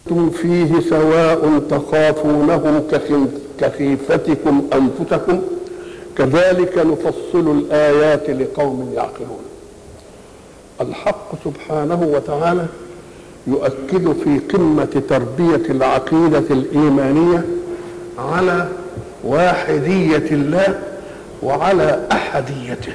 أنتم فيه سواء تخافونهم كخيفتكم أنفسكم كذلك نفصل الآيات لقوم يعقلون. الحق سبحانه وتعالى يؤكد في قمة تربية العقيدة الإيمانية على واحدية الله وعلى أحديته،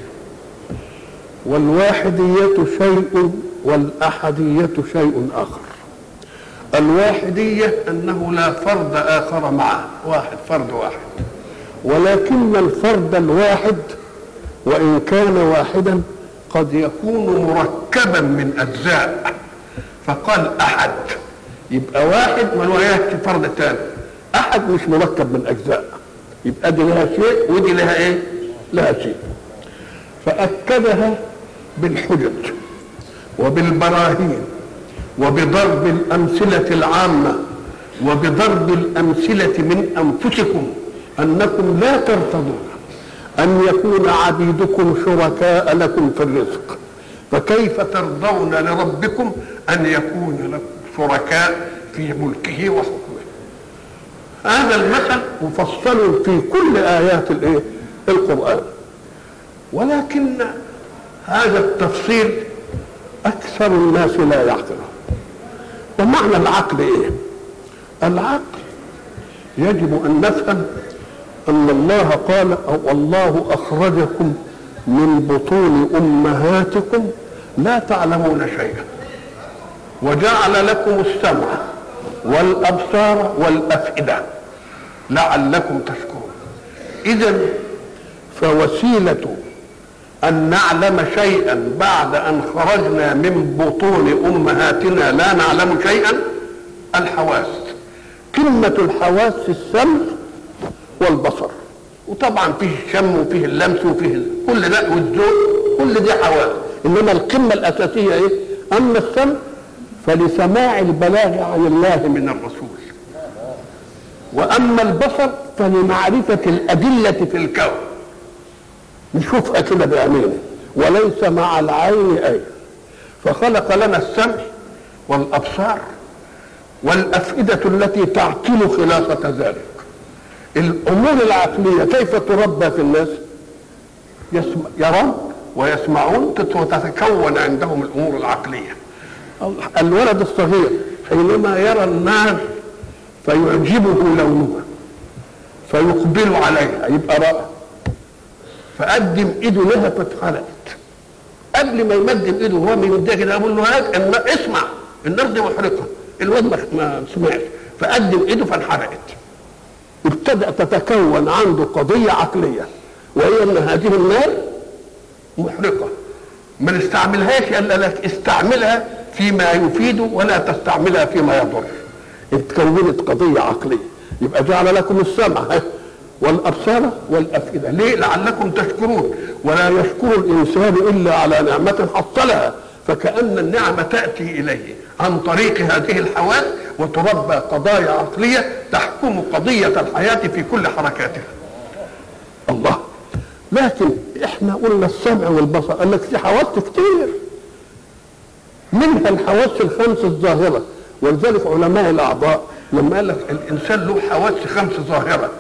والواحدية شيء والأحدية شيء آخر. الواحدية أنه لا فرد آخر معه، فرد واحد، ولكن الفرد الواحد وإن كان واحدا قد يكون مركبا من أجزاء، فقال أحد يبقى واحد ما يأتي فرد ثاني، أحد مش مركب من أجزاء، يبقى دي لها شيء ودي لها إيه؟ لها شيء. فأكدها بالحجج وبالبراهين وبضرب الأمثلة العامة وبضرب الأمثلة من أنفسكم أنكم لا ترتضون أن يكون عبيدكم شركاء لكم في الرزق، فكيف ترضون لربكم أن يكون لكم شركاء في ملكه وحكمه؟ هذا المثل مفصل في كل آيات القرآن، ولكن هذا التفصيل أكثر الناس لا يعقله. ومعنى العقل إيه؟ العقل يجب أن نفهم أن الله قال أو الله أخرجكم من بطون أمهاتكم لا تعلمون شيئا وجعل لكم السمع والأبصار والأفئدة لعلكم تشكرون. إذن فوسيلة أن نعلم شيئا بعد أن خرجنا من بطون أمهاتنا لا نعلم شيئا الحواس. كلمة الحواس السمع والبصر، وطبعا فيه الشم وفيه اللمس وفيه كل ده والذوق، كل دي حواس، إنما القمة الأساسية إيه؟ أما السمع فلسماع البلاغ عن الله من الرسول، وأما البصر فلمعرفة الأدلة في الكون، نشوفها كده بعينينا وليس مع العين أي. فخلق لنا السمع والأبصار والأفئدة التي تعقل خلاصة ذلك. الأمور العقلية كيف تربى في الناس؟ يرون ويسمعون وتتكون عندهم الأمور العقلية. الولد الصغير حينما يرى النار فيعجبه لونها فيقبل عليها يبقى رأى، فقدم ايده لها فاتحرقت. قبل ما يمدم ايده وهو بيمدها كده اقول له هات اسمع النار دي محرقه، الواد ما سمعش فقدم ايده فانحرقت. ابتدأ تتكون عنده قضيه عقليه وهي ان هذه النار محرقه، ما نستعملهاش الا لك استعملها فيما يفيد ولا تستعملها فيما يضر. اتكونت قضيه عقليه. يبقى جعل لكم السمع والأبصار والأفئدة، ليه؟ لعلكم تشكرون. ولا يشكر الإنسان إلا على نعمة حصلها، فكأن النعمة تأتي إليه عن طريق هذه الحواس وتربى قضايا عقلية تحكم قضية الحياة في كل حركاتها. الله. لكن احنا قلنا السمع والبصر، قال لك في حواس كتير منها الحواس الخمس الظاهرة، ولذلك علماء الأعضاء لما قال لك الإنسان له حواس خمس ظاهرة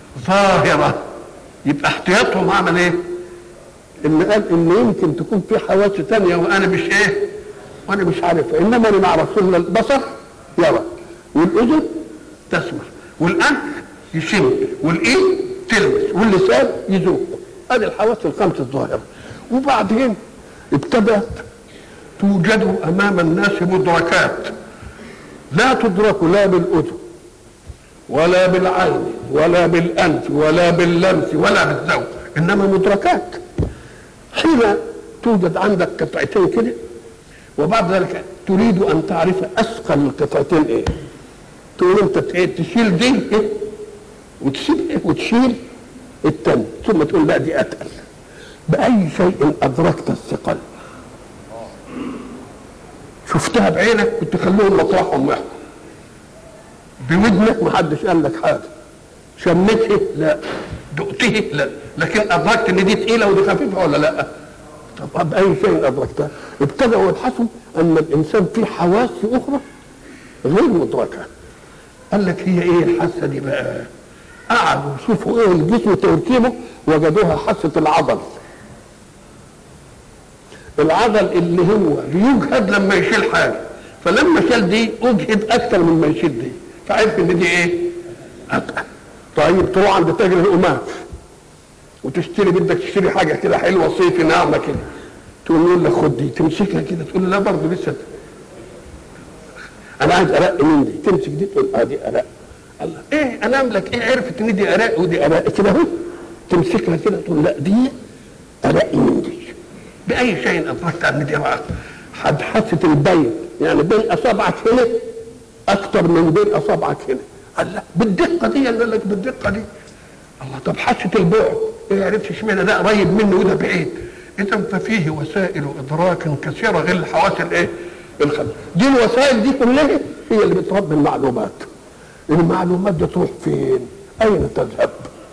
يبقى احتياطهم عمل ايه؟ ان قال ان يمكن تكون في حواس ثانيه وانا مش ايه؟ وانا مش عارفها، انما انا مع رسولنا البصر يرى والاذن تسمع والانف يشم والايد تلمس واللسان يذوق. هذه الحواس الخمس الظاهره. وبعدين ابتدت توجد امام الناس مدركات لا تدرك لا بالاذن ولا بالعين ولا بالأنف ولا باللمس ولا بالذوق، إنما مدركات. حين توجد عندك قطعتين كده وبعد ذلك تريد أن تعرف أثقل القطعتين إيه، تقول أنت تشيل دي إيه وتشيل إيه وتشيل التاني، ثم تقول لا دي أتقل. بأي شيء أدركت الثقل؟ شفتها بعينك كنت خلوهم مطرحهم واحد، بودنك ما حدش قال لك حاجه، شمته لا، دقته لا، لكن ادركت ان دي تقيله ودي خفيفه ولا لا؟ طب باي شيء ادركتها؟ ابتدأوا يبحثوا ان الانسان فيه حواس اخرى غير مدركه. قال لك هي ايه الحاسه دي بقى؟ قعدوا يشوفوا ايه الجسم تركيبه، وجدوها حاسه العضل. العضل اللي هو بيجهد لما يشيل حاجه، فلما شال دي اجهد اكثر من ما يشيل دي، فعرف ان دي ايه؟ اتقل. طيب تروح عند تاجر القماش وتشتري، بدك تشتري حاجه كده حلوه صيفي ناعمه كده، تقول له لك خد دي، تمسكها كده تقول له لا برضه لسه انا عايز ارق من دي، تمسك دي تقول دي ارق. الله ايه انا املك ايه؟ عرفت ان دي ارق ودي ارق كده اهو، تمسكها كده تقول لا دي ارق من دي. باي شيء ادركت ان دي حادثه البين، يعني بين اصابعك هنا اكتر من بين اصابعك هنا. الله بالدقه دي، قال لك بالدقه دي. الله طب حاسه البعد ايه؟ عرفت اشمعنى ده قريب منه وده بعيد؟ اذا ففيه وسائل ادراك كثيره غير الحواس الايه؟ الخمس. دي الوسائل دي كلها هي اللي بتربي المعلومات. المعلومات دي تروح فين؟ اين تذهب؟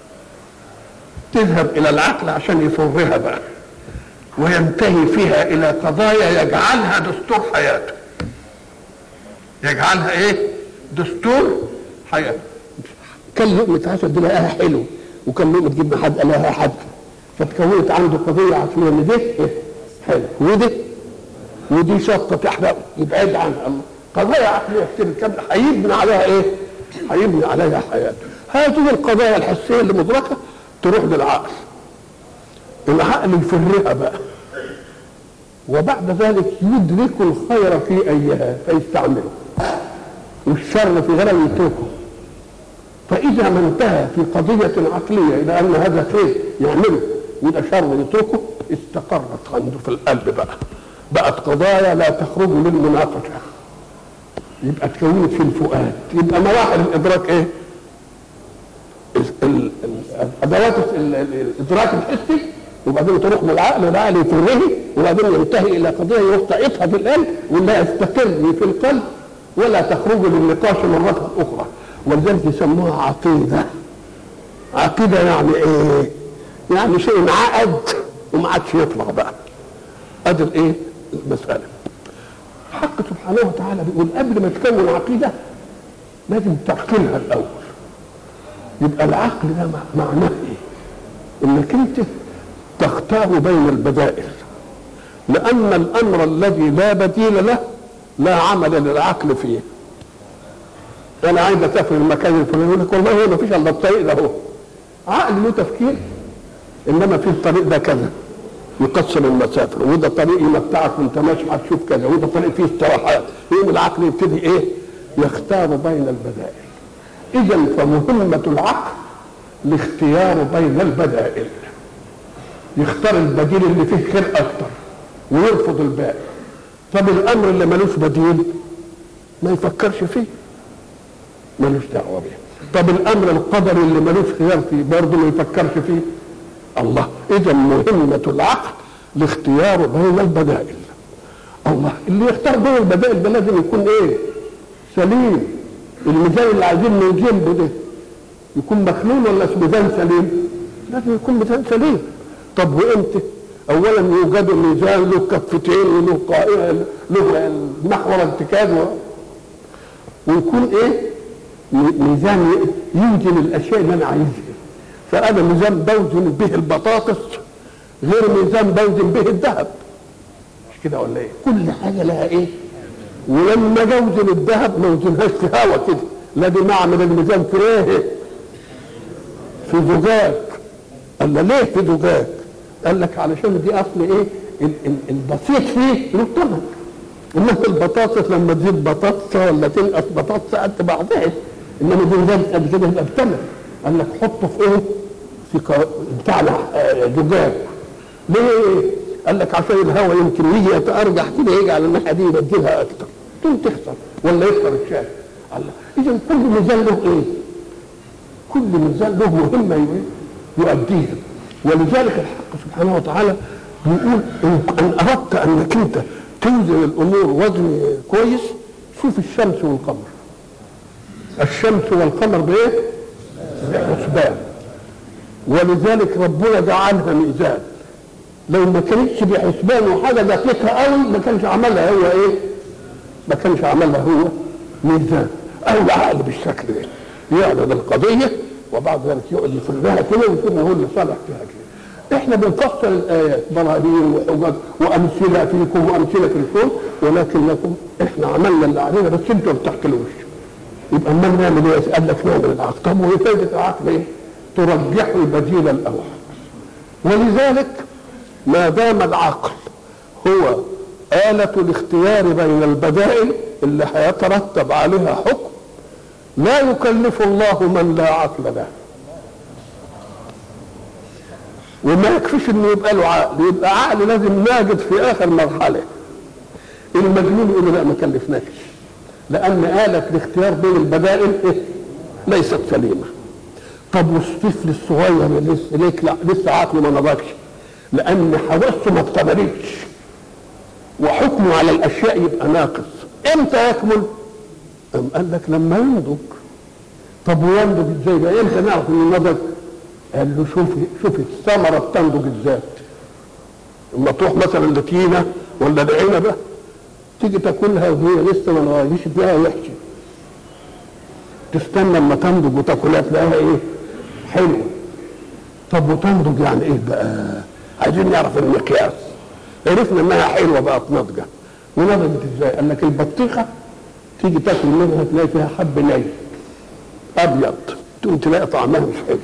تذهب الى العقل عشان يفرها بقى، وينتهي فيها الى قضايا يجعلها دستور حياته. يجعلها ايه؟ دستور حياته. كان لقمة عسل دي لقاها حلو، وكان لقمة جبنة حد لقاها حد، فتكونت عنده قضية عقلية ان دي حلو ودي شطة تحرقه يبعد عنها. الله قضايا عقلية كتير كاملة هيبني عليها ايه؟ هيبني عليها حياته. هذه القضايا الحسية اللي مدركة تروح للعقل، العقل يفرها بقى، وبعد ذلك يدرك الخير في ايها فيستعمله، والشر في غيره يتركه. فاذا ما انتهى في قضيه عقليه الى ان هذا خير يعمله وده شر يتركه، استقرت عنده في القلب بقت قضايا لا تخرج للمناقشه، يبقى تكونت في الفؤاد. يبقى مراحل الادراك ايه؟ ادوات الادراك الحسي، وبعدين تروح من العقل والعقل يفرغه، وبعدين ينتهي الى قضيه يقطعها في القلب ولا يستقر في القلب ولا تخرج للنقاش مره اخرى. ولذلك يسموها عقيده. عقيده يعني ايه؟ يعني شيء انعقد وما عادش يطلع بقى. ادي الايه؟ المساله. حق سبحانه وتعالى بيقول قبل ما تكون عقيده لازم تعقلها الاول. يبقى العقل ده معناه ايه؟ انك انت تختار بين البدائل، لان الامر الذي لا بديل له لا عمل للعقل فيه. انا عايز اسافر المكان الفلاني، يقول لك والله هو ما فيش الا الطريق ده اهو. عقل له تفكير، انما في الطريق ده كذا يقسم المسافه، وده طريق يمتعك وانت ماشي هتشوف كذا، وده طريق فيه استراحات. يقوم العقل يبتدي ايه؟ يختار بين البدائل. اذا فمهمه العقل الاختيار بين البدائل، يختار البديل اللي فيه خير اكتر ويرفض الباقي. طب الامر اللي ملوش بديل ما يفكرش فيه، ملوش دعوه به. طب الامر القدري اللي ملوش خيار فيه برضه ما يفكرش فيه. الله. اذا مهمه العقل الاختيار بين البدائل. الله اللي يختار بين البدائل ده لازم يكون ايه؟ سليم. الميزان اللي عايزين نوزنه ده يكون مخلول ولا ميزان سليم؟ لازم يكون ميزان سليم. طب وامتى؟ اولا يوجد ميزان له كفتين وله له محور ارتكاز، ويكون ايه؟ ميزان يوزن الاشياء اللي انا عايزها. فانا ميزان بوزن به البطاطس غير ميزان بوزن به الذهب، مش كده ولا ايه؟ كل حاجه لها ايه؟ ولما جوزن الذهب ما وزنهاش في هوا كده، لا دي معمل الميزان في ايه؟ في زجاج. قال له ليه في زجاج؟ قال لك علشان دي اصل ايه؟ البسيط فيه له ثمن. انما البطاطس لما تزيد بطاطسه ولا تنقص بطاطسه قد بعضها، انما دي زادت قد كده يبقى بثمن. قال لك حطه في ايه؟ في بتاع زجاج. ليه؟ قال لك عشان الهواء يمكن يجي يتارجح كده يجي على الناحيه دي يبدلها اكتر، تقوم تخسر ولا يخسر الشاي. الله. اذا كل ميزان له ايه؟ كل ميزان له مهمه يؤديها. ولذلك الحق سبحانه وتعالى بيقول ان اردت انك انت توزن الامور وزن كويس، شوف الشمس والقمر. الشمس والقمر بايه؟ بحسبان. ولذلك ربنا جعلها ميزان. لو ما كانتش بحسبان وحاجه دقيقه قوي ما كانش عملها هو ايه؟ ما كانش عملها هو ميزان او العقل بالشكل ده يعرض القضيه وبعد ذلك يقعد يفرغها كده ويكون هو اللي صالح فيها كده. احنا بنفسر الايات براهين وحجج وامثله فيكم وامثله في الكون، ولكن لكم احنا عملنا اللي علينا بس انتوا ما بتعقلوش. يبقى اما نعمل ايه؟ قال لك نعمل العقل. طب وهي فائده العقل ايه؟ ترجح البديل الاول. ولذلك ما دام العقل هو آلة الاختيار بين البدائل اللي هيترتب عليها حكم، لا يكلف الله من لا عقل له. وما يكفيش انه يبقى له عقل، يبقى عقل لازم ناجد في اخر مرحله. المجنون يقول لا ما كلفناش، لان آلة الاختيار بين البدائل ليست سليمه. طب والطفل الصغير اللي لسه عقله ما نضجش، لان حواسه ما اكتملتش وحكمه على الاشياء يبقى ناقص. امتى يكمل؟ قال لك لما ينضج. طب وينضج ازاي بقى؟ امتى نعرف انه نضج؟ قال له شوفي الثمره بتنضج ازاي. لما تروح مثلا لتينه ولا لعنبه تيجي تاكلها وهي لسه ما نضجتش تلاقيها وحشه، تستنى اما تنضج وتاكلها تلاقيها ايه؟ حلوه. طب وتنضج يعني ايه بقى؟ عايزين نعرف المقياس. عرفنا انها حلوه بقت ناضجه. ونضجت ازاي؟ قال لك البطيخه تيجي تاكل منها تلاقي فيها حب ني ابيض، تقوم تلاقي طعمها مش حلو.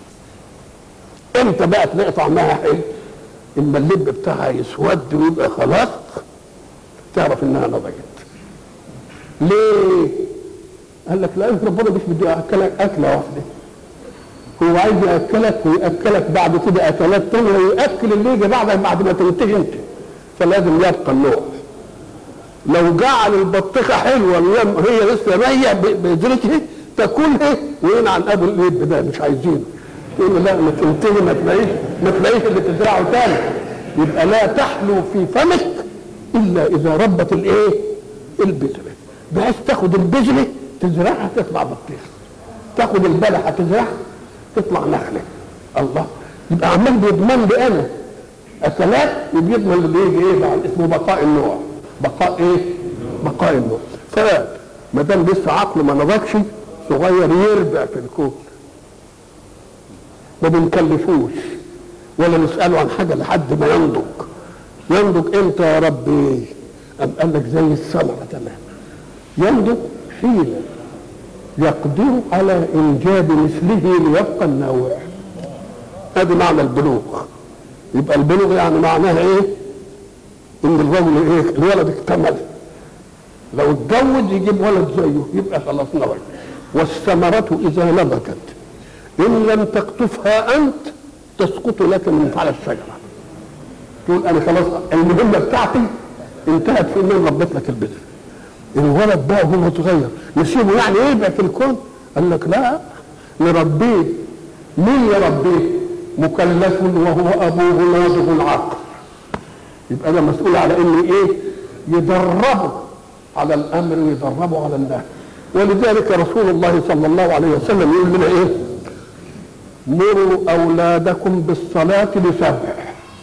امتى بقى تلاقي طعمها حلو؟ اما اللب بتاعها يسود ويبقى خلاص تعرف انها نضجت. ليه؟ قال لك لا ربنا مش بده ياكلك اكله واحده، هو عايز ياكلك وياكلك بعد كده اكلات ثانيه وياكل اللي يجي بعدك بعد ما تنتهي انت، فلازم يبقى النوع. لو جعل البطيخه حلوه هي لسه نيه بذرتها تاكلها وينعن ابو اللب ده مش عايزينه، تقول لا ما تنتهي ما تلاقيش اللي تزرعه ثاني. يبقى لا تحلو في فمك الا اذا ربت الايه؟ البذره، بحيث تاخد البذره تزرعها تطلع بطيخ، تاخد البلحه تزرعها تطلع نخله. الله، يبقى عمال بيضمن لي انا اكلات وبيضمن اللي يجي ايه بعد اسمه بقاء النوع. بقاء ايه؟ بقاء النوع. فما دام لسه عقله ما نضجش صغير يربع في الكون ما بنكلفوش ولا نساله عن حاجه لحد ما ينضج. ينضج امتى يا ربي؟ قال لك زي الثمره تمام. ينضج حين يقدر على انجاب مثله ليبقى النوع. هذا معنى البلوغ. يبقى البلوغ يعني معناها ايه؟ ان الرجل ايه؟ الولد اكتمل. لو اتجوز يجيب ولد زيه يبقى خلاص نضج. والثمرة اذا نضجت ان لم تقطفها انت تسقط لك من على الشجرة. تقول انا خلاص المهمة بتاعتي انتهت في ان ربيت لك البذر. الولد بقى وهو صغير نسيبه يعني يربع في الكون؟ قال لك لا، نربيه. مين يربيه؟ مكلف وهو ابوه ناضج العقل. يبقى ده مسؤول على انه ايه؟ يدربه على الامر ويدربه على النهي. ولذلك رسول الله صلى الله عليه وسلم يقول لنا ايه؟ مروا اولادكم بالصلاه ل7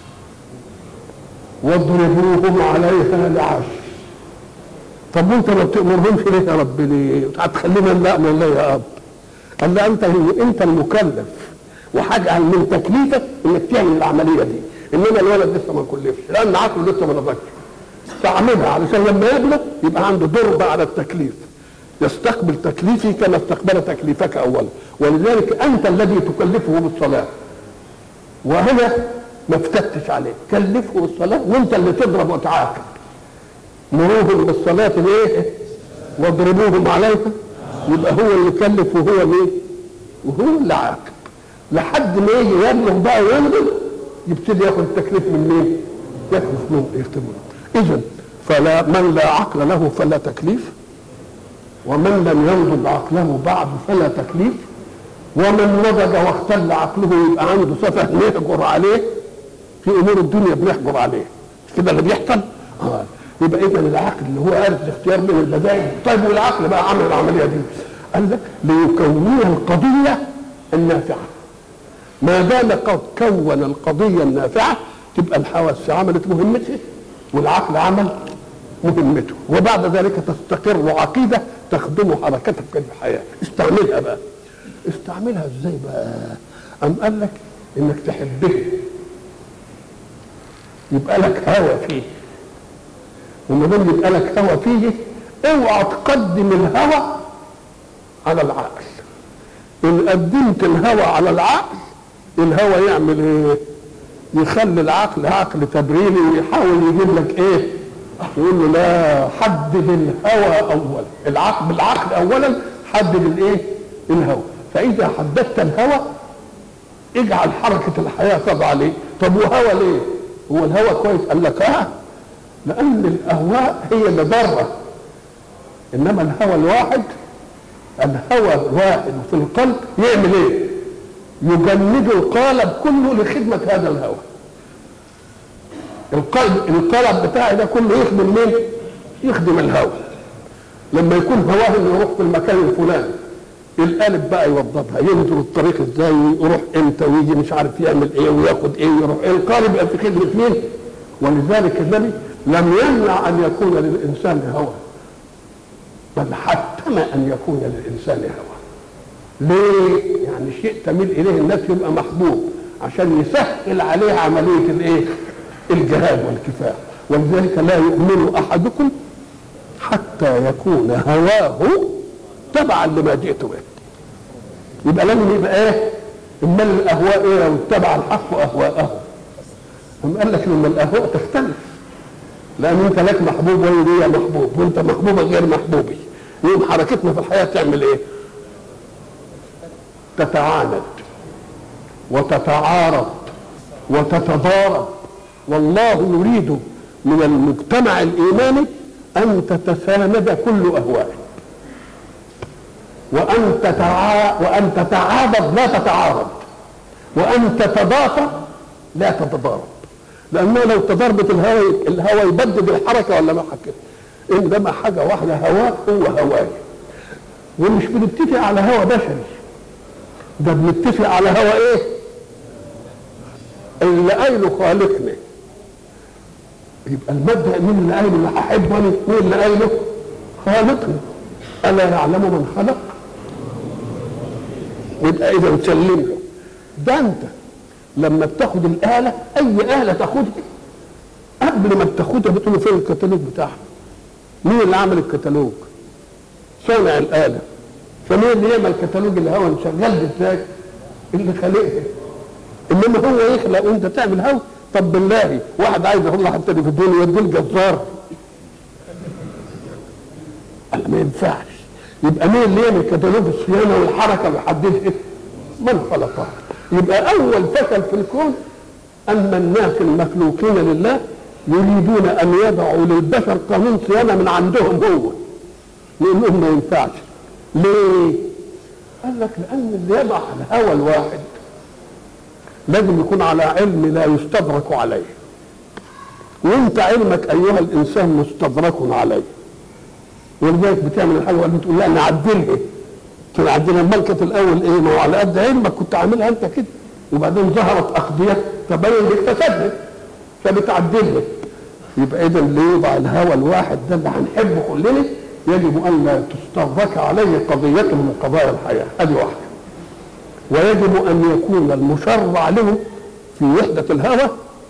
واضربوهم عليها ل10. طب وانت ما بتامرهمش ليه يا رب؟ ليه هتخلينا نأمر ليه يا اب؟ قال له انت المكلف وحاجه من تكليفك انك تعمل العمليه دي، انما الولد لسه ما كلفش لان عقله لسه ما نضجش. تعملها علشان لما يبلغ يبقى عنده ضرب على التكليف، يستقبل تكليفي كما استقبل تكليفك اولا. ولذلك انت الذي تكلفه بالصلاه، وهنا ما افتتش عليه، كلفه بالصلاه وانت اللي تضرب وتعاقب. مروهم بالصلاه ليه؟ واضربوهم عليها. يبقى هو اللي كلف وهو مين؟ وهو اللي عاقب. لحد ما يجي يبلغ بقى وينضج يبتدي ياخد التكليف من مين؟ ياخد من يختبره. اذا فلا من لا عقل له فلا تكليف، ومن لم ينضج عقله بعد فلا تكليف، ومن نضج واختل عقله يبقى عنده سفه نحجر عليه في امور الدنيا، بنحجر عليه. مش كده اللي بيحصل؟ يبقى اذا العقل اللي هو آلة الاختيار بين البدائل. طيب والعقل بقى عمل العمليه دي؟ قال لك ليكونها القضيه النافعه. ما دام قد كون القضيه النافعه تبقى الحواس عملت مهمتها والعقل عمل مهمته، وبعد ذلك تستقر عقيده تخدم حركتك في الحياه، استعملها بقى. استعملها ازاي بقى؟ أم قال لك انك تحبه يبقى لك هوى فيه، وما دام يبقى لك هوى فيه اوعى تقدم الهوى على العقل. ان قدمت الهوى على العقل الهوى يعمل ايه؟ يخلي العقل عقل تبريري ويحاول يجيب لك ايه؟ يقول له لا، حدد الهوى اولا، العقل بالعقل اولا حدد الايه؟ الهوى. فاذا حددت الهوى اجعل حركه الحياه تضع عليه. طب وهوى ليه؟ هو الهوى كويس؟ قال لك لان الاهواء هي اللي ضاره، انما الهوى الواحد، الهوى الواحد في القلب يعمل ايه؟ يجند القالب كله لخدمه هذا الهوى. القالب بتاعي ده كله يخدم مين؟ يخدم الهوى. لما يكون هواه انه يروح في المكان الفلاني القالب بقى يوضبها، ينظر الطريق ازاي ويروح امتى ويجي مش عارف يعمل ايه وياخد ايه ويروح ايه. القالب يبقى في خدمه مين؟ ولذلك النبي لم يمنع ان يكون للانسان هوى، بل حتم ان يكون للانسان هوى. ليه؟ يعني شيء تميل اليه الناس يبقى محبوب عشان يسهل عليه عمليه الايه؟ الجهاد والكفاح. ولذلك لا يؤمن احدكم حتى يكون هواه تبعا لما جئت به. يبقى لازم يبقى ايه؟ اما الاهواء ايه؟ لو اتبع الحق اهواءه. هم قال لك لما الاهواء تختلف، لان انت لك محبوب ولي محبوب وانت محبوبه غير محبوبي، يوم حركتنا في الحياه تعمل ايه؟ تتعاند وتتعارض وتتضارب. والله يريد من المجتمع الايماني ان تتساند كل اهوائه، وان تتعاضد لا تتعارض، وان تتضافر لا تتضارب. لانه لو تضاربت الهوى يبدد الحركه ولا ما حكت. انما حاجه واحده، هواك هو هواي. ومش بنتفق على هوى بشري، ده بنتفق على هوى ايه؟ اللي قايله خالقنا. يبقى المبدا مين اللي قايله؟ اللي هحبه انا. مين اللي قايله؟ خالقنا. الا يعلم من خلق؟ يبقى اذا نسلم له. ده انت لما بتاخد الاله، اي اله تاخدها قبل ما بتاخدها بتقول له فين الكتالوج بتاعها؟ مين اللي عمل الكتالوج؟ صانع الاله. فمين اللي يعمل كتالوج الهوى شغال ازاي؟ اللي خالقها. انما هو يخلق وانت تعمل هوى. طب بالله واحد عايز يطلع حتى في الدنيا يديه الجزار، قال ما ينفعش. يبقى مين اللي يعمل كتالوج الصيانه والحركه ويحددها؟ من خلقها. يبقى اول فشل في الكون ان الناس المخلوقين لله يريدون ان يضعوا للبشر قانون صيانه من عندهم هو، لانهم ما ينفعش. ليه؟ قال لك لان اللي يضع الهوى الواحد لازم يكون على علم لا يستدرك عليه، وانت علمك ايها الانسان مستدرك عليه. ولذلك بتعمل الحاجه ولا تقول لا نعدلها، تنعدلها. الملكه الاول ايه؟ ما هو على قد علمك كنت عاملها انت كده، وبعدين ظهرت اقضيه تبين لك فسادها فبتعدلها. يبقى اذا اللي يوضع الهوى الواحد ده اللي هنحبه كلنا يجب ان لا تستدرك عليه قضيه من قضايا الحياه، هذه واحده. ويجب ان يكون المشرع له في وحده الهوى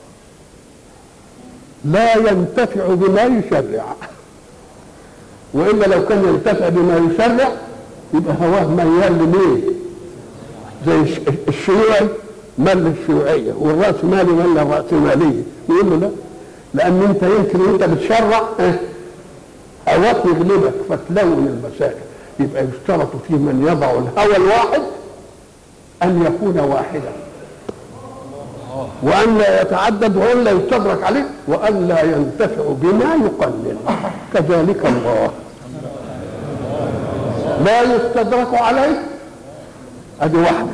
لا ينتفع بما يشرع، والا لو كان ينتفع بما يشرع يبقى هواه ميال لمين؟ زي الشيوعي مال للشيوعيه، والراسمالي مال للراسماليه. يقول له لا، لان انت يمكن وانت بتشرع هواك يغلبك فتلون المسائل. يبقى يشترط فيه من يضع الهوى الواحد ان يكون واحدا، وان لا يتعدد، وان لا يستدرك عليه، وان لا ينتفع بما يقلل. كذلك الله لا يستدرك عليه، ادي واحده،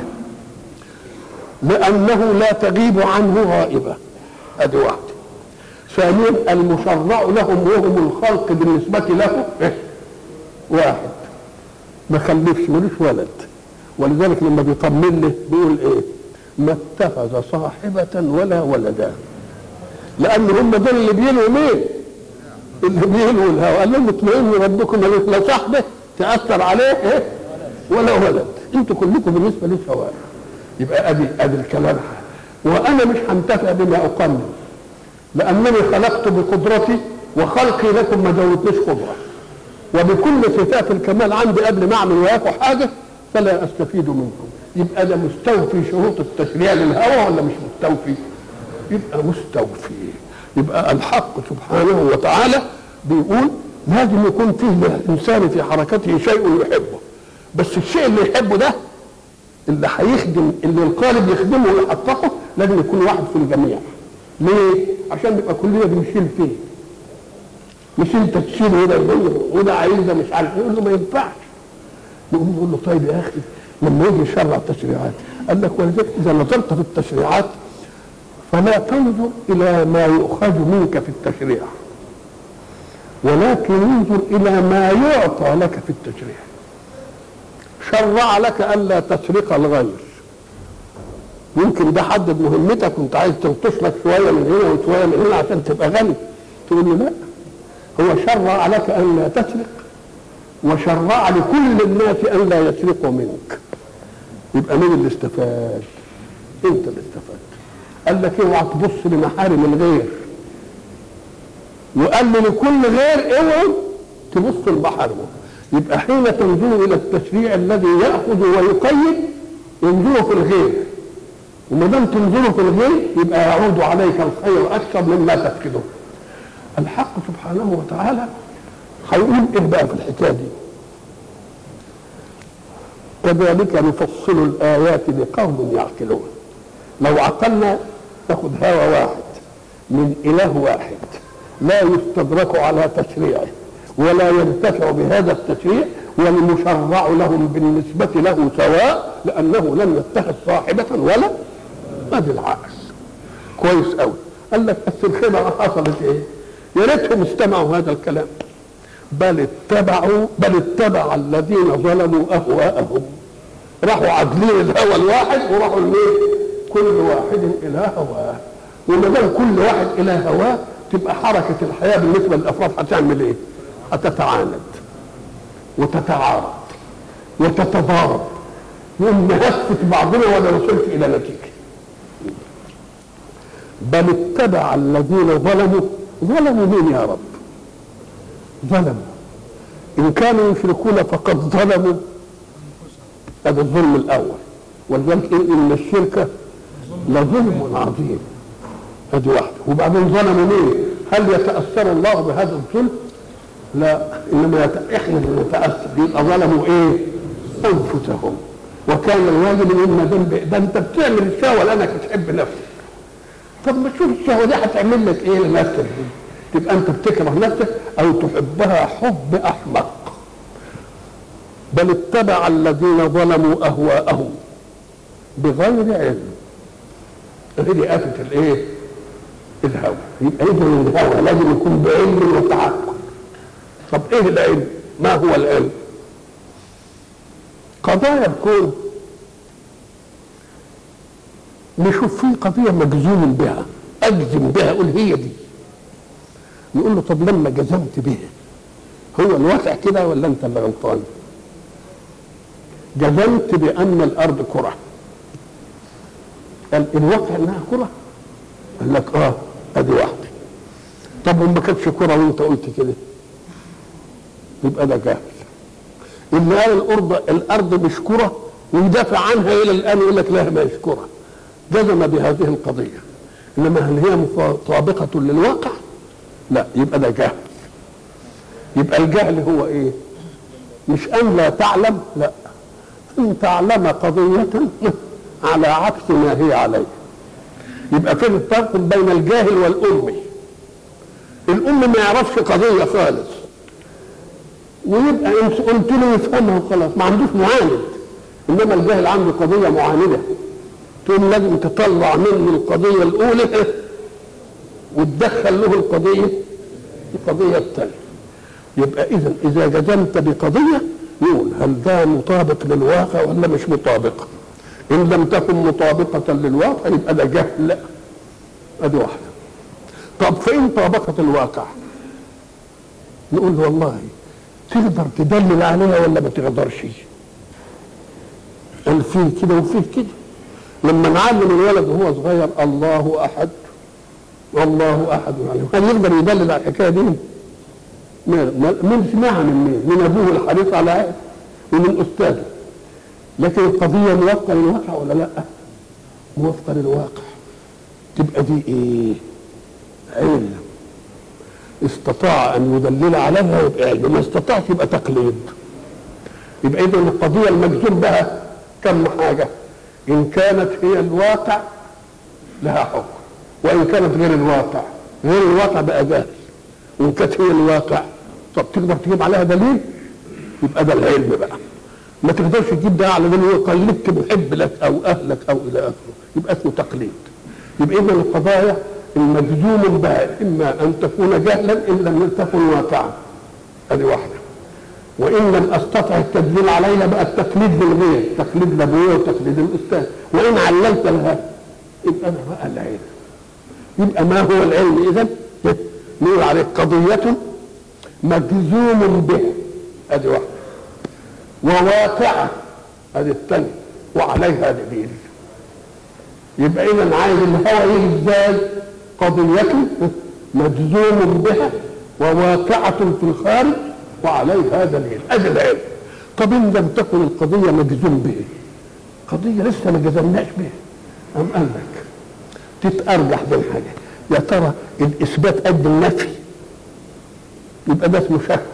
لانه لا تغيب عنه غائبه، ادي واحده. ثانيا المشرع لهم وهم الخلق بالنسبه له واحد، ما خلفش، ملوش ولد. ولذلك لما بيطمن له بيقول ايه؟ ما اتخذ صاحبة ولا ولدا. لان هم دول اللي بيلوا مين؟ اللي بيلوا الهوى. قال لهم اطمئنوا ربكم لا صاحبه تأثر عليه إيه؟ ولا ولد، انتوا كلكم بالنسبة لي سواء. يبقى ادي الكلام. وانا مش هنتفع بما اقنن، لانني خلقت بقدرتي وخلقي لكم ما زودتش قدره، وبكل صفات الكمال عندي قبل ما اعمل وياكم حاجه فلا استفيد منكم. يبقى ده مستوفي شروط التشريع للهوى ولا مش مستوفي؟ يبقى مستوفي. يبقى الحق سبحانه وتعالى بيقول لازم يكون فيه للانسان في حركته شيء يحبه، بس الشيء اللي يحبه ده اللي هيخدم، اللي القالب يخدمه ويحققه لازم يكون واحد في الجميع. ليه؟ عشان نبقى كلنا بنشيل فيه، مش انت تشيل وده عايز ده مش عارف، يقول له ما ينفعش. نقول له طيب يا اخي لما يجي يشرع التشريعات، قال لك ولذلك اذا نظرت في التشريعات فلا تنظر الى ما يؤخذ منك في التشريع، ولكن انظر الى ما يعطى لك في التشريع. شرع لك الا تسرق الغير، يمكن ده حدد مهمتك وانت عايز تلطش لك شويه من هنا وشويه من هنا عشان تبقى غني، تقول له لا، هو شرع لك الا تسرق وشرع لكل الناس ان لا يسرقوا منك. يبقى مين اللي استفاد؟ انت اللي استفاد. قال لك اوعى تبص لمحارم الغير، وقال لي لكل غير اوعى تبص لمحارمه. يبقى حين تنظر الى التشريع الذي ياخذ ويقيد انظروا في الغير، وما دام تنظروا في الغير يبقى يعود عليك الخير اكثر مما تفقده. الحق سبحانه وتعالى هيقول ايه بقى في الحكايه دي؟ كذلك نفصل الايات لقوم يعقلون. لو عقلنا تاخد هوى واحد من اله واحد لا يستدرك على تشريعه ولا ينتفع بهذا التشريع، والمشرع لهم بالنسبة له سواء، لأنه لم يتخذ صاحبة ولا ادي العقل. كويس قوي. قال لك بس الخيبة حصلت ايه؟ يا ريتهم استمعوا هذا الكلام. بل اتبع الذين ظلموا اهواءهم. راحوا عادلين الهوى الواحد وراحوا ليه؟ كل واحد الى هواه. وما دام كل واحد الى هواه تبقى حركة الحياة بالنسبة للأفراد هتعمل ايه؟ هتتعاند وتتعارض وتتضارب، يوم نهفت بعضنا ولا وصلت إلى نتيجة. بل اتبع الذين ظلموا مين يا رب؟ ظلموا. إن كانوا يشركون فقد ظلموا، هذا الظلم الأول. ولذلك إن الشرك لظلم عظيم، هذه واحدة. وبعدين ظلموا مين؟ هل يتأثر الله بهذا الظلم؟ لا، إنما إحنا اللي نتأثر. يبقى ظلموا إيه؟ أنفسهم. وكان الواجب إن ده أنت بتعمل الشهوة لأنك بتحب نفسك. طب ما تشوف الشهوة دي هتعمل لك إيه لنفسك دي؟ تبقى أنت بتكره نفسك أو تحبها حب أحمق. بل اتبع الذين ظلموا أهواءهم بغير علم. هذه آفة الإيه؟ الهوى. يبقى إذا الهوى لازم يكون بعلم وتعقل. طب إيه العلم؟ ما هو العلم؟ قضايا الكون نشوف فيه قضية مجزوم بها، أجزم بها، أقول هي دي. نقول له طب لما جزمت بها هو الواقع كده ولا أنت اللي غلطان؟ جزمت بأن الأرض كرة. قال الواقع إنها كرة؟ قال لك أدي واحدة. طب وما كانتش كرة وأنت قلت كده؟ يبقى ده جاهل. اللي قال الأرض مش كرة ويدافع عنها إلى الآن يقول لك لا مش كرة، جزم بهذه القضية. إنما هل هي مطابقة للواقع؟ لا، يبقى ده جهل. يبقى الجهل هو إيه؟ مش أن لا تعلم، لا، أن تعلم قضية على عكس ما هي عليه. يبقى في الفرق بين الجاهل والأمي. الأمي ما يعرفش قضية خالص، ويبقى انت قلت له يفهمها وخلاص، ما عندوش معاند. انما الجاهل عنده قضيه معانده، تقوم لازم تطلع منه القضيه الاولى وتدخل له القضيه الثانيه. يبقى اذا جزمت بقضيه يقول هل ده مطابق للواقع ولا مش مطابق؟ ان لم تكن مطابقه للواقع يبقى ده جهل. ادي واحده. طب فين طابقت الواقع؟ نقول له والله تقدر تدلل عليها ولا ما تقدرش؟ قال فيه كده وفيه كده. لما نعلم الولد وهو صغير الله احد والله احد، يعني هل يقدر يدلل على الحكايه دي؟ من سمعها من ابوه الحريص على عقل ومن استاذه. لكن القضيه موافقه للواقع ولا لا؟ موافقه للواقع. تبقى دي ايه؟ علم. استطاع ان يدلل عليها يبقى علم، ما استطاعش يبقى تقليد. يبقى اذا القضيه المجزوم بها كم حاجه، ان كانت هي الواقع لها حكم، وان كانت غير الواقع بقى جاهز. وان كانت هي الواقع طب تقدر تجيب عليها دليل، يبقى ده العلم بقى. ما تقدرش تجيب ده على دليل قلدت محب لك او اهلك او الى اخره، يبقى اسمه تقليد. يبقى اذا القضايا المجزوم بها اما ان تكون جهلا ان لم تكن واقعا، هذه واحده. وان لم استطع التدليل عليها بقى التقليد بالغير، تقليد الابويه وتقليد الاستاذ. وان علمت لها يبقى انا بقى العلم. يبقى ما هو العلم اذا؟ نقول عليه قضيه مجزوم به، هذه واحده، وواقعه، هذه الثانيه، وعليها دليل. يبقى اذا عايز الهوى يجي ازاي؟ قضيه مجزوم بها وواقعه في الخارج وعليها دليل، ادي العلم. طب ان لم تكن القضيه مجزوم به، قضيه لسه ما جزمناش بها، قام قال لك تتارجح بين حاجه، يا ترى الاثبات قد النفي؟ يبقى ده اسمه شك.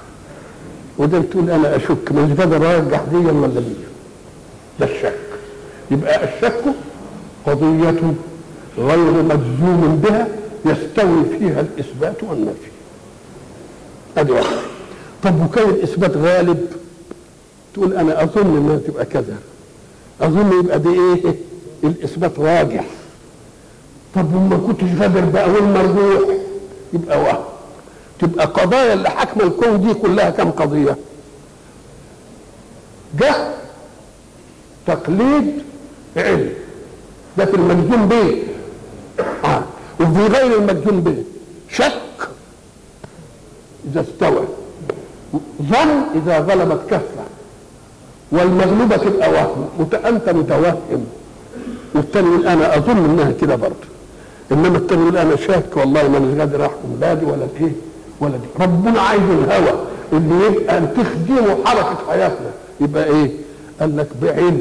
وده تقول انا اشك، مش قادر ارجح دي ولا دي، ده الشك. يبقى الشك قضيه غير مجزوم بها يستوي فيها الاثبات والنفي، ادي واحده. طب وكان الاثبات غالب، تقول انا اظن انها تبقى كذا، اظن يبقى دي ايه؟ الاثبات راجح. طب وما كنتش قادر بقى والمرجوح يبقى وهم. تبقى قضايا اللي حاكمه الكون دي كلها كم قضيه؟ جهل، تقليد، علم. ده في المجزوم به. وفي غير المجزوم به شك اذا استوى، ظن اذا غلبت كفه، والمغلوبه تبقى وهم، انت متوهم. والثاني يقول انا اظن انها كده برضه، انما الثاني يقول انا شاك والله ما انا قادر احكم لا دي ولا ايه ولا دي. ربنا عايز الهوى اللي يبقى تخدمه حركه حياتنا، يبقى ايه؟ قال لك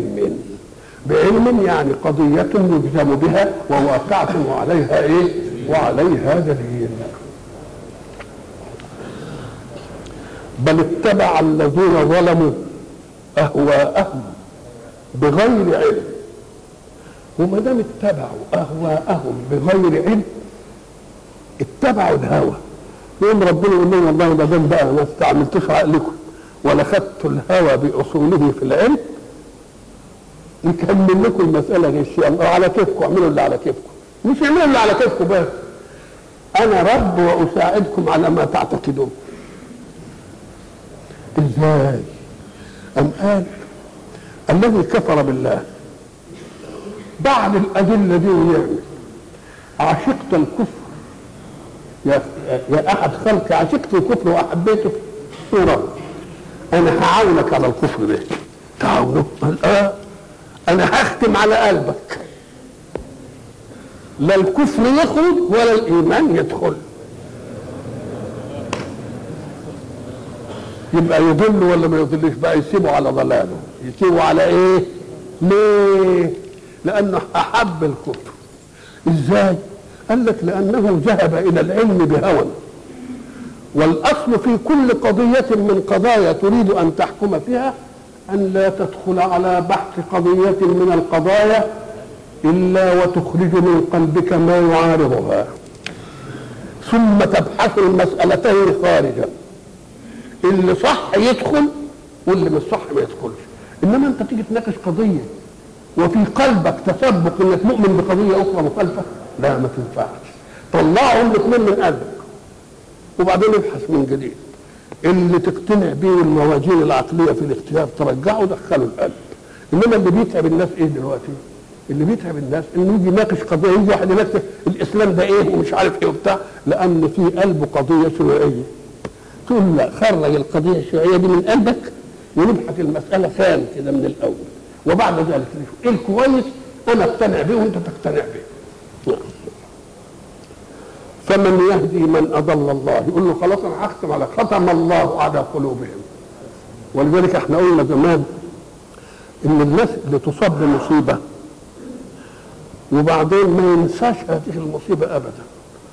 بعلم يعني قضيه يجزم بها وواقعه وعليها ايه؟ وعليها دليل. بل اتبع الذين ظلموا اهواءهم بغير علم. وما دام اتبعوا اهواءهم بغير علم، اتبعوا الهوى. يوم ربنا يقول لهم والله ما دام بقى ما استعملتوش عقلكم ولا خدتوا الهوى باصوله في العلم، نكمل لكم المساله غش الله على كيفكم، اعملوا اللي على كيفكم. مش اعملوا اللي على كيفكم بس، انا رب واساعدكم على ما تعتقدون. ازاي؟ ام قال الذي كفر بالله بعد الادله دي ويعمل عشقت الكفر يا احد خلقي، عشقت الكفر واحبيته، صورة انا هعاونك على الكفر ده. تعاونه؟ قال انا هختم على قلبك، لا الكفر يخرج ولا الايمان يدخل. يبقى يضل ولا ما يضلش بقى؟ يسيبه على ضلاله. يسيبه على ايه؟ ليه؟ لانه احب الكفر. ازاي؟ قال لك لانه ذهب الى العلم بهوى، والاصل في كل قضيه من قضايا تريد ان تحكم فيها ان لا تدخل على بحث قضيه من القضايا الا وتخرج من قلبك ما يعارضها، ثم تبحث المسالتين خارجا، اللي صح يدخل واللي مش صح ما يدخلش. انما انت تيجي تناقش قضيه وفي قلبك تسبق انك مؤمن بقضيه اخرى مخالفه، لا ما تنفعش. طلعهم الاثنين من قلبك وبعدين ابحث من جديد. اللي تقتنع به الموازين العقليه في الاختيار ترجعه دخله القلب. انما اللي بيتعب الناس ايه دلوقتي؟ اللي بيتعب الناس انه يجي يناقش قضيه، يجي واحد يناقش الاسلام ده ايه ومش عارف ايه وبتاع، لان في قلبه قضيه شيوعيه تقول لا، خرج القضيه الشيوعيه دي من قلبك ونبحث المساله خام كده من الاول، وبعد ذلك ايه الكويس انا اقتنع به وانت تقتنع به. فمن يهدي من اضل الله، يقول له خلاص انا هختم على ختم الله على قلوبهم. ولذلك احنا قلنا زمان ان الناس اللي تصاب بمصيبه وبعدين ما ينساش هذه المصيبه ابدا،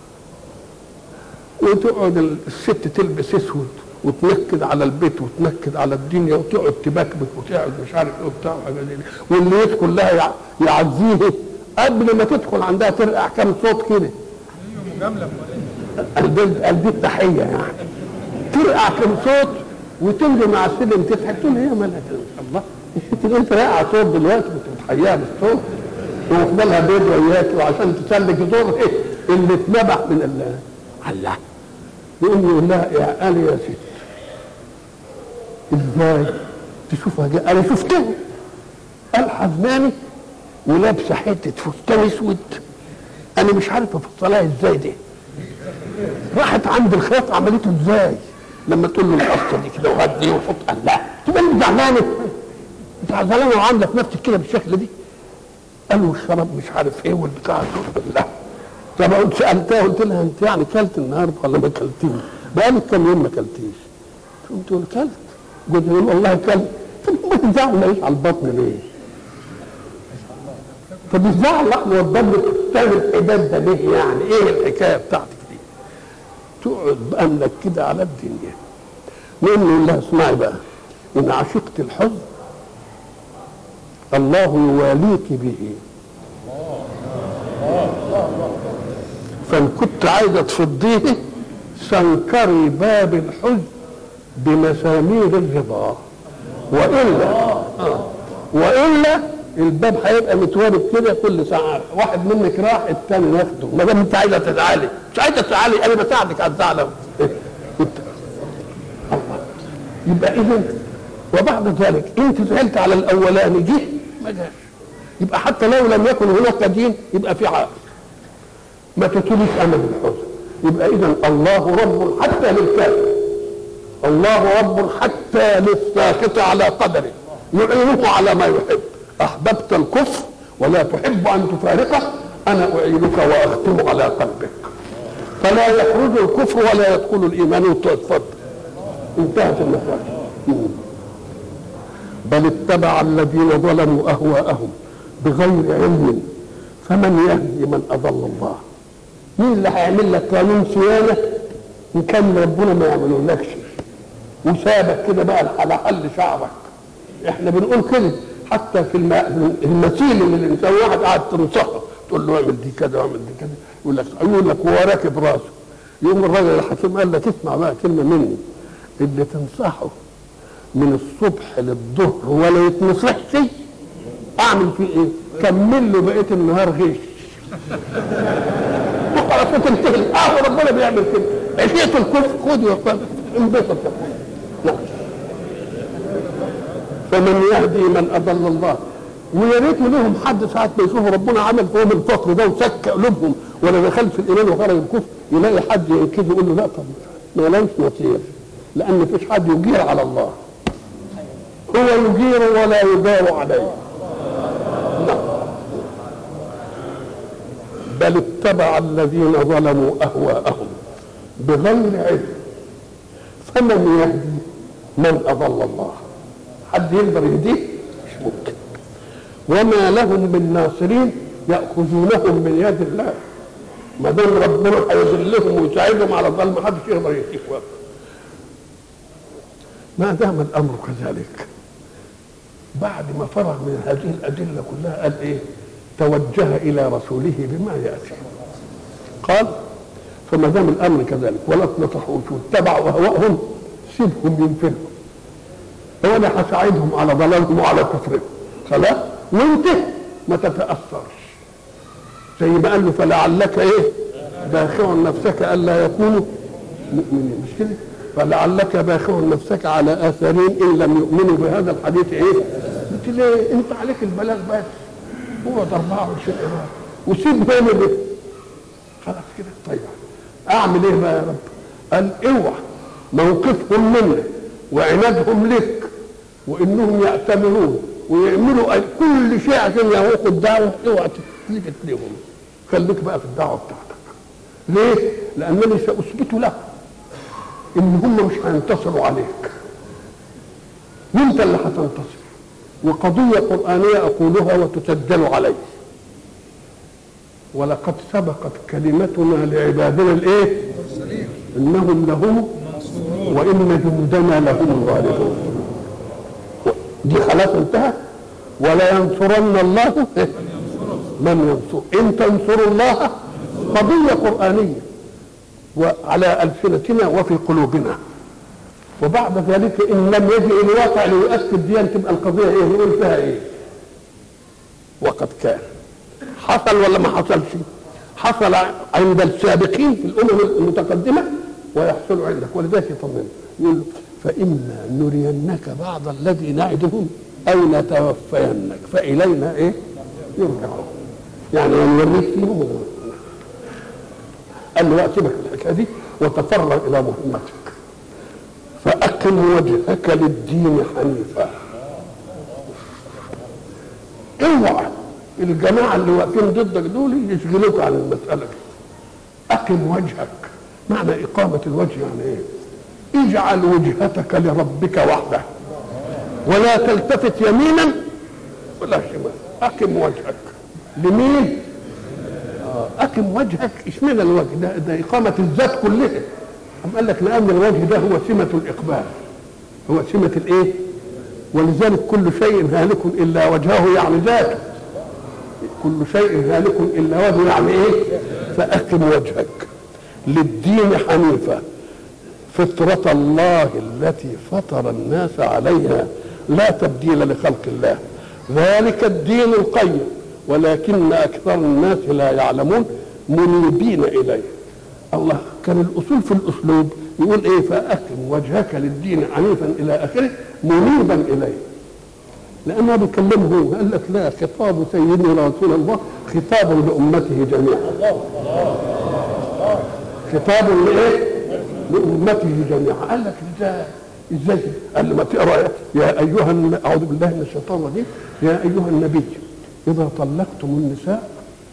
وتقعد الست تلبس اسود وتنكد على البيت وتنكد على الدنيا وتقعد تبكبك وتقعد مش عارف ايه وبتاع وحاجه زي دي، والليل كلها يعزيه قبل ما تدخل عندها ترقع كام صوت كده. دي التحيه يعني، ترقع كام صوت وتنزل مع السلم تضحك تقول هي مالها الله انت راقع صوت دلوقتي كنت بتحييها بالصوت وفضلها بيض وياك وعشان تسلك دور ايه اللي اتنبح من الله. يقول لها يا قال يا ست ازاي تشوفها جاء انا شفتها قال حزماني ولابسه حته فستان اسود انا مش عارفه افصلها ازاي دي، راحت عند الخياط عملته ازاي لما تقول له القصه دي كده وهدي وحط الله تبقى انت زعلانه انت زعلانه وعامله في نفسك كده بالشكل دي. قالوا الشرب مش عارف ايه والبتاع لا. طب قلت سالتها قلت لها انت يعني كلت النهارده ولا ما كلتيش؟ بقالك كام يوم ما كلتيش؟ قلت له كلت. قلت له والله كلت. طب ما تزعل ايش على البطن ليه؟ طب الزعل احنا والضبط تعمل الحداد ده ليه يعني؟ ايه الحكايه بتاعتك دي؟ تقعد بقى منكده على الدنيا. نقول لها اسمعي بقى ان عشقت الحزن الله يواليك به، فان كنت عايزه تفضيه سنكري باب الحزن بمسامير الرضا، والا الباب هيبقى متوارب كده كل ساعه واحد منك راح الثاني ياخده، ما دام انت عايزه تزعلي مش عايزه تزعلي انا بساعدك على الزعل. يبقى اذا وبعد ذلك انت زعلت على الاولاني جه ما جاش، يبقى حتى لو لم يكن هناك دين يبقى في عقل، ما تطولش امل الحزن. يبقى اذا الله رب حتى للكافر، الله رب حتى للساخط على قدره يعينه على ما يحب. احببت الكفر ولا تحب ان تفارقه انا اعينك واختم على قلبك فلا يخرج الكفر ولا يدخل الايمان وتتفضل. انتهت المسألة. بل اتبع الذين ظلموا اهواءهم بغير علم فمن يهدي من اضل الله. مين اللي هيعمل لك قانون صيانه ان كان ربنا ما يعملولكش وسابك كده بقى على حل شعبك؟ احنا بنقول كده حتى في المثيل اللي الانسان واحد قاعد تنصحه تقول له اعمل دي كذا واعمل دي كذا يقول لك هو راكب راسه. يقوم الراجل الحكيم قال لك اسمع بقى كلمه مني، اللي تنصحه من الصبح للظهر ولا يتنصحش اعمل فيه ايه؟ كمل له بقيه النهار غش وخلاص تنتهي. ربنا بيعمل كده. عشية الكفر خد وقف انبسط. لا. فمن يهدي من اضل الله. ويا ريت لهم حد ساعه ما يشوفوا ربنا عمل فيهم الفقر ده وسك قلوبهم ولا دخل في الايمان وخرج الكفر يلاقي حد ينكده يقول له لا طب ما لهمش نصير، لان مفيش حد يجير على الله، هو يجير ولا يجار عليه. بل اتبع الذين ظلموا اهواءهم بغير علم فمن يهدي من اضل الله. حد يقدر يهديه؟ مش ممكن. وما لهم من ناصرين ياخذونهم من يد الله. ما دام ربنا هيذلهم ويساعدهم على الظلم ما حدش يقدر يهديه. ما دام الامر كذلك بعد ما فرغ من هذه الادله كلها قال ايه؟ توجه الى رسوله بما ياتي. قال فما دام الامر كذلك ولا تنصحوش واتبعوا اهواءهم سيبهم ينفذوا، وانا هساعدهم على ضلالهم وعلى كفرهم خلاص، وانت ما تتاثرش زي ما قال له فلعلك ايه؟ باخع نفسك الا يكونوا مؤمنين، مش كده؟ فلعلك باخع نفسك على اثارهم ان لم يؤمنوا بهذا الحديث ايه؟ قلت ليه؟ انت عليك البلاغ بس، هو 24 إيراد وسيب هنا ده خلاص كده. طيب اعمل ايه بقى يا رب؟ قال اوعى موقفهم منك وعنادهم لك وانهم يأتمرون ويعملوا كل شيء عشان يوقفوا الدعوه، اوعى تيجي تليهم، خليك بقى في الدعوه بتاعتك. ليه؟ لانني ساثبت لك ان هم مش هينتصروا عليك، وانت اللي هتنتصر. وقضيه قرانيه اقولها وتسجل علي: ولقد سبقت كلمتنا لعبادنا الايه؟ انهم لهم وان جندنا لهم الغالبون. دي خلاص انتهت. ولا ينصرن الله من ينصر. ان تنصروا الله قضيه قرانيه وعلى السنتنا وفي قلوبنا. وبعد ذلك ان لم يجئ الواقع ليؤكد دي تبقى القضيه ايه؟ نقول فيها ايه؟ وقد كان. حصل ولا ما حصلش؟ حصل عند السابقين في الامم المتقدمه ويحصل عندك. ولذلك يطمن يقول: فإما نرينك بعض الذي نعدهم أو نتوفينك فإلينا إيه؟ يرجعون. يعني نوريك فيهم. قال له: أسيبك الحكاية دي وتفرغ إلى مهمتك، فأقم وجهك للدين حنيفا. اوعى الجماعة اللي واقفين ضدك دول يشغلوك عن المسألة دي. أقم وجهك، معنى إقامة الوجه يعني إيه؟ اجعل وجهتك لربك وحده ولا تلتفت يمينا ولا شمال. اقم وجهك لمين؟ اقم وجهك. اشمعنى الوجه ده اقامه الذات كلها. أم قال لك لان الوجه ده هو سمه الاقبال، هو سمه الايه؟ ولذلك كل شيء هالك الا وجهه، يعني ذاته. كل شيء هالك الا وجهه يعني ايه؟ فاقم وجهك للدين حنيفا فطرة الله التي فطر الناس عليها لا تبديل لخلق الله، ذلك الدين القيم ولكن أكثر الناس لا يعلمون منيبين إليه. الله كان الأصول في الأسلوب يقول إيه؟ فأقم وجهك للدين حنيفا إلى آخره منيبا إليه، لأنه بيكلمه هو. قال لك لا، خطاب سيدنا رسول الله خطاب لأمته جميعا، خطاب لإيه؟ لأمته جميعا. قال لك ازاي؟ قال لما تقرا يا ايها اعوذ بالله من الشيطان الرجيم: يا ايها النبي اذا طلقتم النساء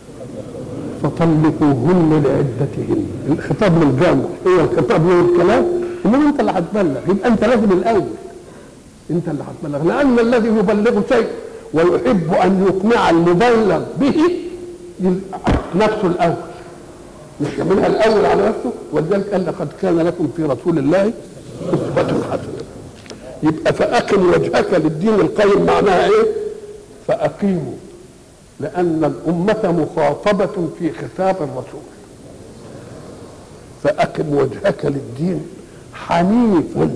فطلقوهن لعدتهن. الخطاب للجامع، هو الخطاب له الكلام، انما انت اللي هتبلغ. يبقى انت لازم الاول انت اللي هتبلغ، لان الذي يبلغ شيء ويحب ان يقنع المبلغ به نفسه الاول، مش يعملها الاول على نفسه. ولذلك قال: لقد كان لكم في رسول الله اسوة حسنة. يبقى فأقم وجهك للدين القيم معناها ايه؟ فأقيموا، لأن الأمة مخاطبة في خطاب الرسول. فأقم وجهك للدين حنيفا.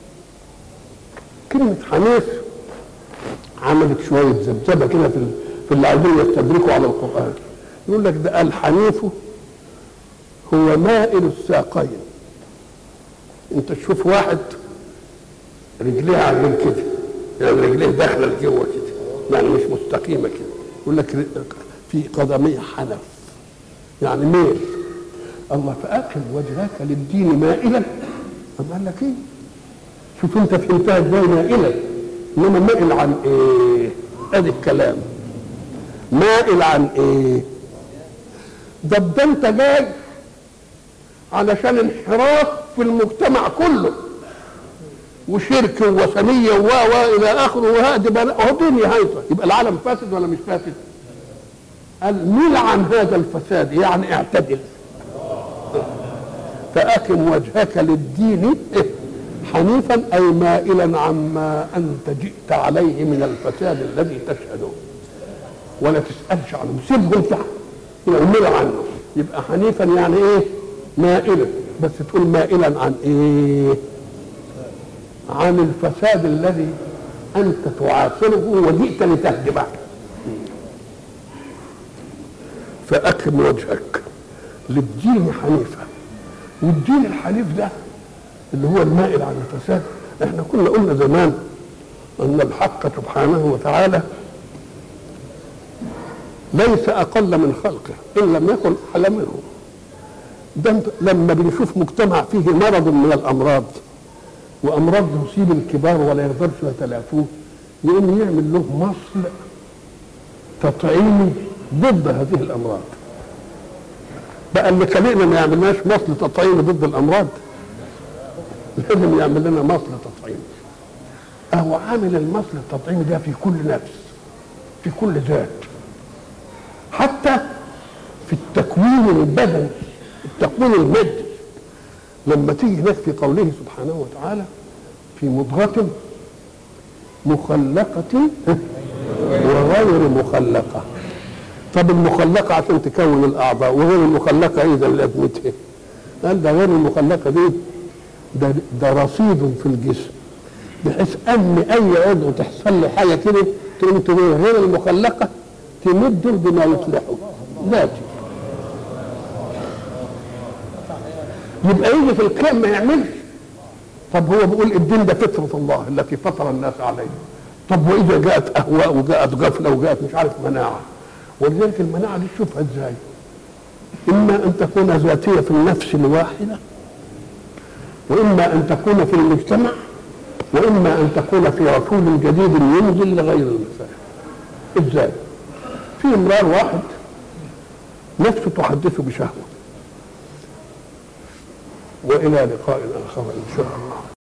كلمة حنيف عملت شوية ذبذبة كده في اللي عايزين يستدركوا على القرآن. يقول لك ده الحنيف هو مائل الساقين. انت تشوف واحد رجليه عاملين كده، يعني رجليه داخله لجوه كده، يعني مش مستقيمه كده، يقول لك في قدميه حنف، يعني ميل. الله فأقم وجهك للدين مائلا. طب قال لك ايه؟ شوف انت فهمتها ازاي مائلا، انما مائل عن ايه؟ ادي الكلام. مائل عن ايه؟ ده انت جاي علشان انحراف في المجتمع كله وشرك ووثنيه والى اخره، وهذه دنيا هايطه. يبقى العالم فاسد ولا مش فاسد؟ قال ميل عن هذا الفساد، يعني اعتدل. فأقم وجهك للدين حنيفا اي مائلا عما انت جئت عليه من الفساد الذي تشهده، ولا تسالش عنه، سيبهم تحت يعملوا عنه. يبقى حنيفا يعني ايه؟ مائلا. بس تقول مائلا عن ايه؟ عن الفساد الذي انت تعاصره وجئت لتهدمه. فأقم وجهك للدين حنيفا. والدين الحنيف ده اللي هو المائل عن الفساد. احنا كنا قلنا زمان ان الحق سبحانه وتعالى ليس اقل من خلقه ان لم يكن اعلى منه. ده لما بنشوف مجتمع فيه مرض من الامراض وامراض تصيب الكبار ولا يقدرش يتلافوه، يقوم يعمل له مصل تطعيمي ضد هذه الامراض. بقى اللي خلقنا ما يعملناش مصل تطعيمي ضد الامراض، لازم يعمل لنا مصل تطعيمي. اهو عامل المصل التطعيمي ده في كل نفس، في كل ذات، حتى في التكوين البدني، التكوين المادي. لما تيجي هناك في قوله سبحانه وتعالى في مضغة مخلقة وغير مخلقة. طب المخلقة عشان تكون الأعضاء، وغير المخلقة إذا لازمتها. قال ده غير المخلقة دي ده رصيد في الجسم، بحيث أن أي عضو تحصل له حاجة كده تقوم غير المخلقة تمده بما يصلحه ذاتي. يبقى يجي في الكلام ما يعملش. طب هو بيقول الدين ده فطرة الله التي فطر الناس عليها. طب وإذا جاءت أهواء وجاءت غفلة وجاءت مش عارف مناعة، ولذلك المناعة دي تشوفها ازاي؟ إما أن تكون ذاتية في النفس الواحدة، وإما أن تكون في المجتمع، وإما أن تكون في رسول جديد ينزل لغير المسائل. ازاي؟ في امرار واحد نفسه تحدث بشهوة. وإلى لقاء آخر إن شاء الله.